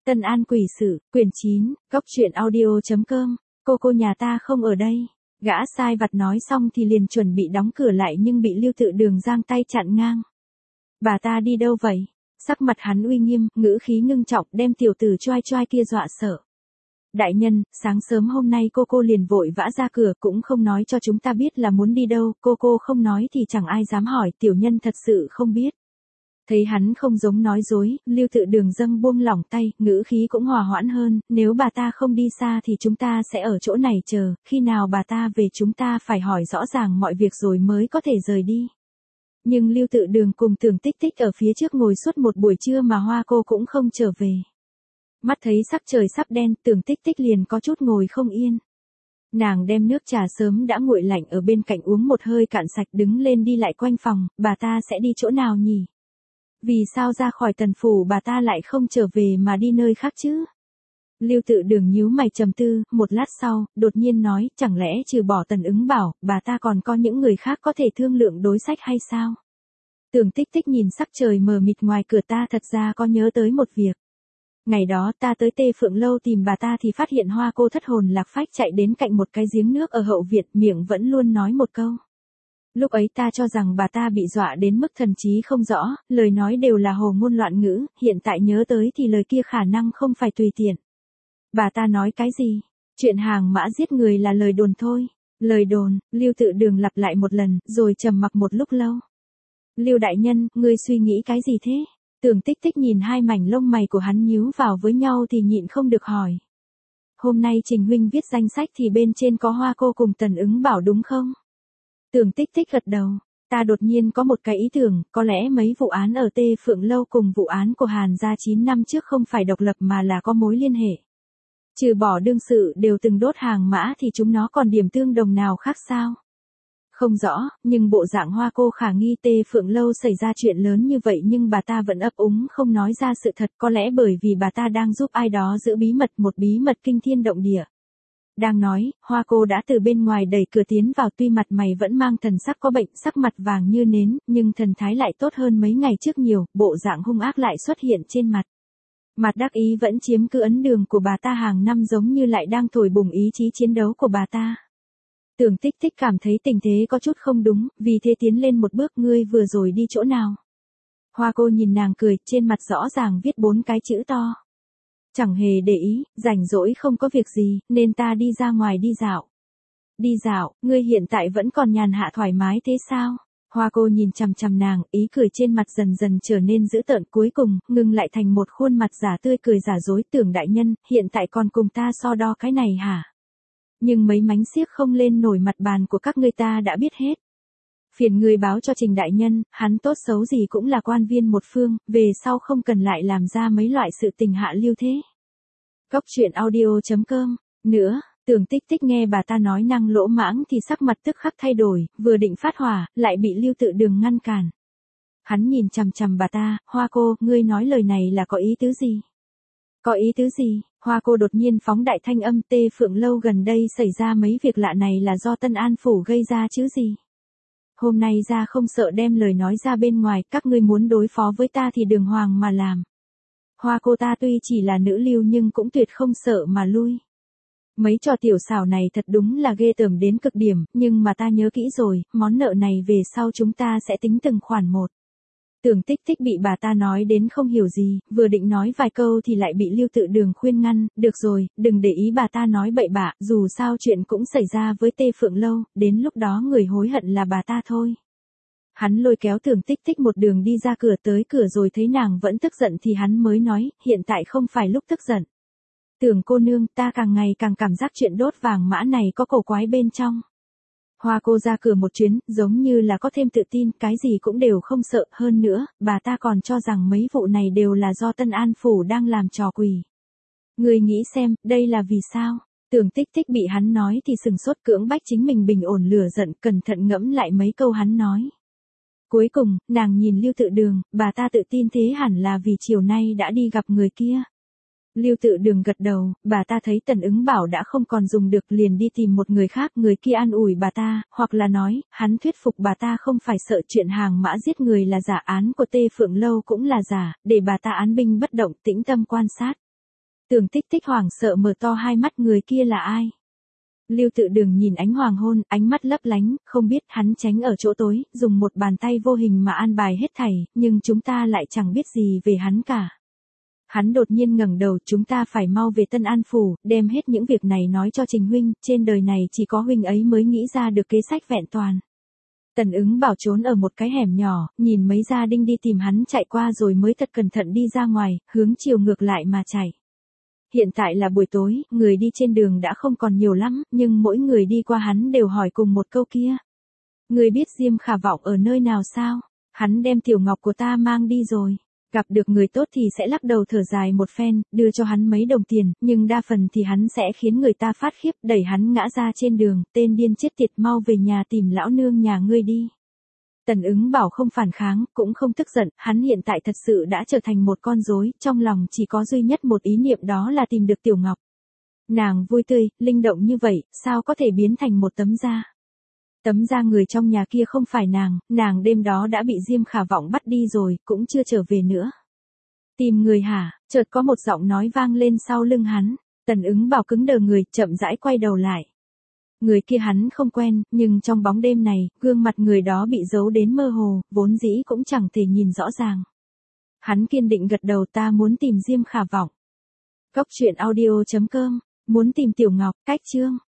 Tân An quỷ sự, quyển 9, góc truyện audio.com, cô nhà ta không ở đây. Gã sai vặt nói xong thì liền chuẩn bị đóng cửa lại nhưng bị Lưu Tự Đường giang tay chặn ngang. Bà ta đi đâu vậy? Sắc mặt hắn uy nghiêm, ngữ khí ngưng trọng đem tiểu tử choai choai kia dọa sợ. Đại nhân, sáng sớm hôm nay cô liền vội vã ra cửa cũng không nói cho chúng ta biết là muốn đi đâu, cô không nói thì chẳng ai dám hỏi, tiểu nhân thật sự không biết. Thấy hắn không giống nói dối, Lưu Tự Đường dâng buông lỏng tay, ngữ khí cũng hòa hoãn hơn, nếu bà ta không đi xa thì chúng ta sẽ ở chỗ này chờ, khi nào bà ta về chúng ta phải hỏi rõ ràng mọi việc rồi mới có thể rời đi. Nhưng Lưu Tự Đường cùng Tưởng Tích Tích ở phía trước ngồi suốt một buổi trưa mà Hoa cô cũng không trở về. Mắt thấy sắc trời sắp đen, Tưởng Tích Tích liền có chút ngồi không yên. Nàng đem nước trà sớm đã nguội lạnh ở bên cạnh uống một hơi cạn sạch đứng lên đi lại quanh phòng, bà ta sẽ đi chỗ nào nhỉ? Vì sao ra khỏi Tần phủ bà ta lại không trở về mà đi nơi khác chứ? Lưu Tự Đường nhíu mày trầm tư, một lát sau, đột nhiên nói, chẳng lẽ trừ bỏ Tần Ứng Bảo, bà ta còn có những người khác có thể thương lượng đối sách hay sao? Tưởng Tích Tích nhìn sắc trời mờ mịt ngoài cửa, ta thật ra có nhớ tới một việc. Ngày đó ta tới Tê Phượng Lâu tìm bà ta thì phát hiện Hoa cô thất hồn lạc phách chạy đến cạnh một cái giếng nước ở hậu viện, miệng vẫn luôn nói một câu. Lúc ấy ta cho rằng bà ta bị dọa đến mức thần trí không rõ, lời nói đều là hồ ngôn loạn ngữ, hiện tại nhớ tới thì lời kia khả năng không phải tùy tiện. Bà ta nói cái gì? Chuyện hàng mã giết người là lời đồn thôi. Lời đồn, Lưu Tự Đường lặp lại một lần, rồi trầm mặc một lúc lâu. Lưu đại nhân, ngươi suy nghĩ cái gì thế? Tưởng Tích Tích nhìn hai mảnh lông mày của hắn nhíu vào với nhau thì nhịn không được hỏi. Hôm nay Trình huynh viết danh sách thì bên trên có Hoa cô cùng Tần Ứng Bảo đúng không? Tưởng Tích Tích gật đầu, ta đột nhiên có một cái ý tưởng, có lẽ mấy vụ án ở Tê Phượng Lâu cùng vụ án của Hàn gia 9 năm trước không phải độc lập mà là có mối liên hệ. Trừ bỏ đương sự đều từng đốt hàng mã thì chúng nó còn điểm tương đồng nào khác sao? Không rõ, nhưng bộ dạng Hoa cô khả nghi Tê Phượng Lâu xảy ra chuyện lớn như vậy nhưng bà ta vẫn ấp úng không nói ra sự thật, có lẽ bởi vì bà ta đang giúp ai đó giữ bí mật, một bí mật kinh thiên động địa. Đang nói, Hoa cô đã từ bên ngoài đẩy cửa tiến vào, tuy mặt mày vẫn mang thần sắc có bệnh, sắc mặt vàng như nến, nhưng thần thái lại tốt hơn mấy ngày trước nhiều, bộ dạng hung ác lại xuất hiện trên mặt. Mặt đắc ý vẫn chiếm cứ ấn đường của bà ta hàng năm giống như lại đang thổi bùng ý chí chiến đấu của bà ta. Tưởng Tích Tích cảm thấy tình thế có chút không đúng, vì thế tiến lên một bước, ngươi vừa rồi đi chỗ nào? Hoa cô nhìn nàng cười, trên mặt rõ ràng viết 4 cái chữ to. Chẳng hề để ý, rảnh rỗi không có việc gì, nên ta đi ra ngoài đi dạo. Đi dạo, ngươi hiện tại vẫn còn nhàn hạ thoải mái thế sao? Hoa cô nhìn chằm chằm nàng, ý cười trên mặt dần dần trở nên dữ tợn, cuối cùng, ngừng lại thành một khuôn mặt giả tươi cười giả dối. Tưởng đại nhân, hiện tại còn cùng ta so đo cái này hả? Nhưng mấy mánh xiếc không lên nổi mặt bàn của các ngươi ta đã biết hết. Phiền người báo cho Trình đại nhân, hắn tốt xấu gì cũng là quan viên một phương, về sau không cần lại làm ra mấy loại sự tình hạ lưu thế. Góc truyện audio.com. Nữa, Tưởng Tích Tích nghe bà ta nói năng lỗ mãng thì sắc mặt tức khắc thay đổi, vừa định phát hỏa, lại bị Lưu Tự Đường ngăn cản. Hắn nhìn chằm chằm bà ta, Hoa cô, ngươi nói lời này là có ý tứ gì? Có ý tứ gì? Hoa cô đột nhiên phóng đại thanh âm, Tê Phượng Lâu gần đây xảy ra mấy việc lạ này là do Tân An phủ gây ra chứ gì? Hôm nay ra không sợ đem lời nói ra bên ngoài, các ngươi muốn đối phó với ta thì đường hoàng mà làm. Hoa cô ta tuy chỉ là nữ lưu nhưng cũng tuyệt không sợ mà lui. Mấy trò tiểu xảo này thật đúng là ghê tởm đến cực điểm, nhưng mà ta nhớ kỹ rồi, món nợ này về sau chúng ta sẽ tính từng khoản một. Tưởng Tích Tích bị bà ta nói đến không hiểu gì, vừa định nói vài câu thì lại bị Lưu Tự Đường khuyên ngăn, được rồi, đừng để ý bà ta nói bậy bạ, dù sao chuyện cũng xảy ra với Tê Phượng Lâu, đến lúc đó người hối hận là bà ta thôi. Hắn lôi kéo Tưởng Tích Tích một đường đi ra cửa, tới cửa rồi thấy nàng vẫn tức giận thì hắn mới nói, hiện tại không phải lúc tức giận. Tưởng cô nương, ta càng ngày càng cảm giác chuyện đốt vàng mã này có cổ quái bên trong. Hoa cô ra cửa một chuyến, giống như là có thêm tự tin, cái gì cũng đều không sợ, hơn nữa, bà ta còn cho rằng mấy vụ này đều là do Tân An phủ đang làm trò quỷ. Người nghĩ xem, đây là vì sao? Tưởng Tích Tích bị hắn nói thì sừng sốt, cưỡng bách chính mình bình ổn lửa giận, cẩn thận ngẫm lại mấy câu hắn nói. Cuối cùng, nàng nhìn Lưu Tự Đường, bà ta tự tin thế hẳn là vì chiều nay đã đi gặp người kia. Lưu Tự Đường gật đầu, bà ta thấy Tần Ứng Bảo đã không còn dùng được liền đi tìm một người khác, người kia an ủi bà ta, hoặc là nói, hắn thuyết phục bà ta không phải sợ chuyện hàng mã giết người là giả, án của Tê Phượng Lâu cũng là giả, để bà ta án binh bất động, tĩnh tâm quan sát. Tưởng Tích Tích hoảng sợ mở to hai mắt, người kia là ai? Lưu Tự Đường nhìn ánh hoàng hôn, ánh mắt lấp lánh, không biết. Hắn tránh ở chỗ tối, dùng một bàn tay vô hình mà an bài hết thảy, nhưng chúng ta lại chẳng biết gì về hắn cả. Hắn đột nhiên ngẩng đầu, chúng ta phải mau về Tân An Phủ, đem hết những việc này nói cho Trình huynh, trên đời này chỉ có huynh ấy mới nghĩ ra được kế sách vẹn toàn. Tần Ứng Bảo trốn ở một cái hẻm nhỏ, nhìn mấy gia đình đi tìm hắn chạy qua rồi mới thật cẩn thận đi ra ngoài, hướng chiều ngược lại mà chạy. Hiện tại là buổi tối, người đi trên đường đã không còn nhiều lắm, nhưng mỗi người đi qua hắn đều hỏi cùng một câu kia. Người biết Diêm Khả Vọng ở nơi nào sao? Hắn đem Tiểu Ngọc của ta mang đi rồi. Gặp được người tốt thì sẽ lắc đầu thở dài một phen, đưa cho hắn mấy đồng tiền, nhưng đa phần thì hắn sẽ khiến người ta phát khiếp, đẩy hắn ngã ra trên đường, tên điên chết tiệt, mau về nhà tìm lão nương nhà ngươi đi. Tần Ứng Bảo không phản kháng, cũng không tức giận, hắn hiện tại thật sự đã trở thành một con rối, trong lòng chỉ có duy nhất một ý niệm, đó là tìm được Tiểu Ngọc. Nàng vui tươi, linh động như vậy, sao có thể biến thành một tấm da? Tấm da người trong nhà kia không phải nàng đêm đó đã bị Diêm Khả Vọng bắt đi rồi, cũng chưa trở về nữa. Tìm người hả? Chợt có một giọng nói vang lên sau lưng hắn. Tần Ứng Bảo cứng đờ người, chậm rãi quay đầu lại. Người kia hắn không quen, nhưng trong bóng đêm này, gương mặt người đó bị giấu đến mơ hồ, vốn dĩ cũng chẳng thể nhìn rõ ràng. Hắn kiên định gật đầu, ta muốn tìm Diêm Khả Vọng. Cốc truyện audio.com, muốn tìm Tiểu Ngọc, cách chương.